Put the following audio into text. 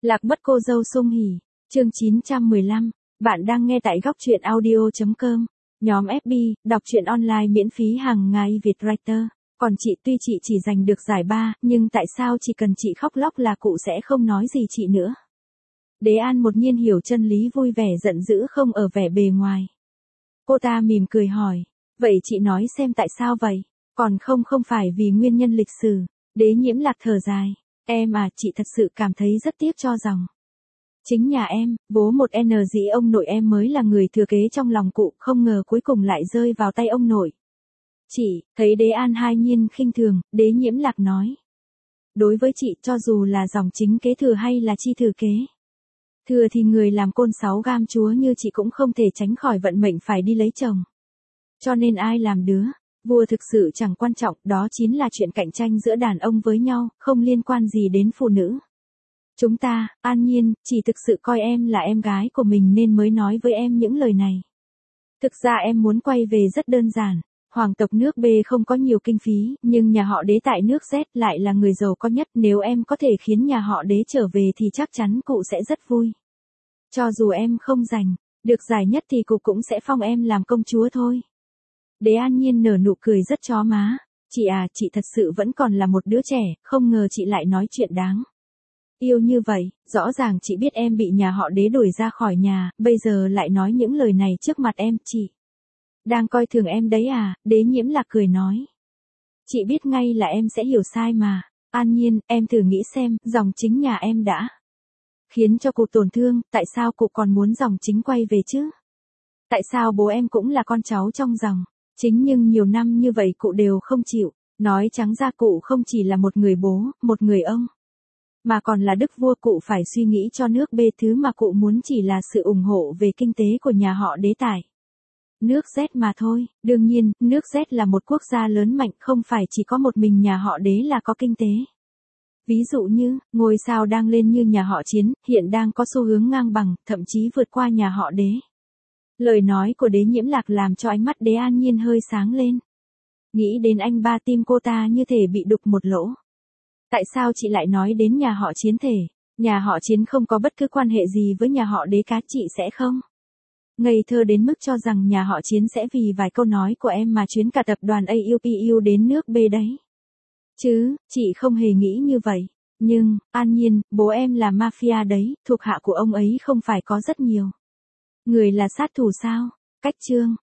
Lạc mất cô dâu Sung Hỉ, chương 915, bạn đang nghe tại góc truyện audio.com, nhóm FB, đọc truyện online miễn phí hàng ngày Việt Writer. Còn chị tuy chị chỉ giành được giải 3, nhưng tại sao chỉ cần chị khóc lóc là cụ sẽ không nói gì chị nữa? Đế An một nhiên hiểu chân lý vui vẻ giận dữ không ở vẻ bề ngoài. Cô ta mỉm cười hỏi, vậy chị nói xem tại sao vậy? Còn không phải vì nguyên nhân lịch sử. Đế Nhiễm Lạc thở dài. Em à, chị thật sự cảm thấy rất tiếc cho rằng chính nhà em, bố một dĩ ông nội em mới là người thừa kế trong lòng cụ, không ngờ cuối cùng lại rơi vào tay ông nội. Chị, thấy Đế An hai nhiên khinh thường, Đế Nhiễm Lạc nói. Đối với chị, cho dù là dòng chính kế thừa hay là chi thừa kế. Thừa thì người làm côn 6 gam chúa như chị cũng không thể tránh khỏi vận mệnh phải đi lấy chồng. Cho nên ai làm đứa, vua thực sự chẳng quan trọng, đó chính là chuyện cạnh tranh giữa đàn ông với nhau, không liên quan gì đến phụ nữ. Chúng ta, An Nhiên, chỉ thực sự coi em là em gái của mình nên mới nói với em những lời này. Thực ra em muốn quay về rất đơn giản. Hoàng tộc nước B không có nhiều kinh phí, nhưng nhà họ Đế tại nước Z lại là người giàu có nhất. Nếu em có thể khiến nhà họ Đế trở về thì chắc chắn cụ sẽ rất vui. Cho dù em không giành được giải nhất thì cụ cũng sẽ phong em làm công chúa thôi. Đế An Nhiên nở nụ cười rất chó má. Chị à, chị thật sự vẫn còn là một đứa trẻ, không ngờ chị lại nói chuyện đáng yêu như vậy. Rõ ràng chị biết em bị nhà họ Đế đuổi ra khỏi nhà, bây giờ lại nói những lời này trước mặt em. Chị đang coi thường em đấy à? Đế Nhiễm Lạc cười nói. Chị biết ngay là em sẽ hiểu sai mà. An Nhiên, em thử nghĩ xem, dòng chính nhà em đã khiến cho cụ tổn thương, tại sao cụ còn muốn dòng chính quay về chứ? Tại sao bố em cũng là con cháu trong dòng chính nhưng nhiều năm như vậy cụ đều không chịu? Nói trắng ra cụ không chỉ là một người bố, một người ông, mà còn là đức vua. Cụ phải suy nghĩ cho nước B. Thứ mà cụ muốn chỉ là sự ủng hộ về kinh tế của nhà họ Đế tại nước Z mà thôi. Đương nhiên, nước Z là một quốc gia lớn mạnh, không phải chỉ có một mình nhà họ Đế là có kinh tế. Ví dụ như, ngôi sao đang lên như nhà họ Chiến, hiện đang có xu hướng ngang bằng, thậm chí vượt qua nhà họ Đế. Lời nói của Đế Nhiễm Lạc làm cho ánh mắt Đế An Nhiên hơi sáng lên. Nghĩ đến anh ba, tim cô ta như thể bị đục một lỗ. Tại sao chị lại nói đến nhà họ Chiến thể? Nhà họ Chiến không có bất cứ quan hệ gì với nhà họ Đế cả. Chị sẽ không ngây thơ đến mức cho rằng nhà họ Chiến sẽ vì vài câu nói của em mà chuyến cả tập đoàn AUPU đến nước B đấy. Chứ, chị không hề nghĩ như vậy. Nhưng, An Nhiên, bố em là mafia đấy, thuộc hạ của ông ấy không phải có rất nhiều người là sát thủ sao? Cách chương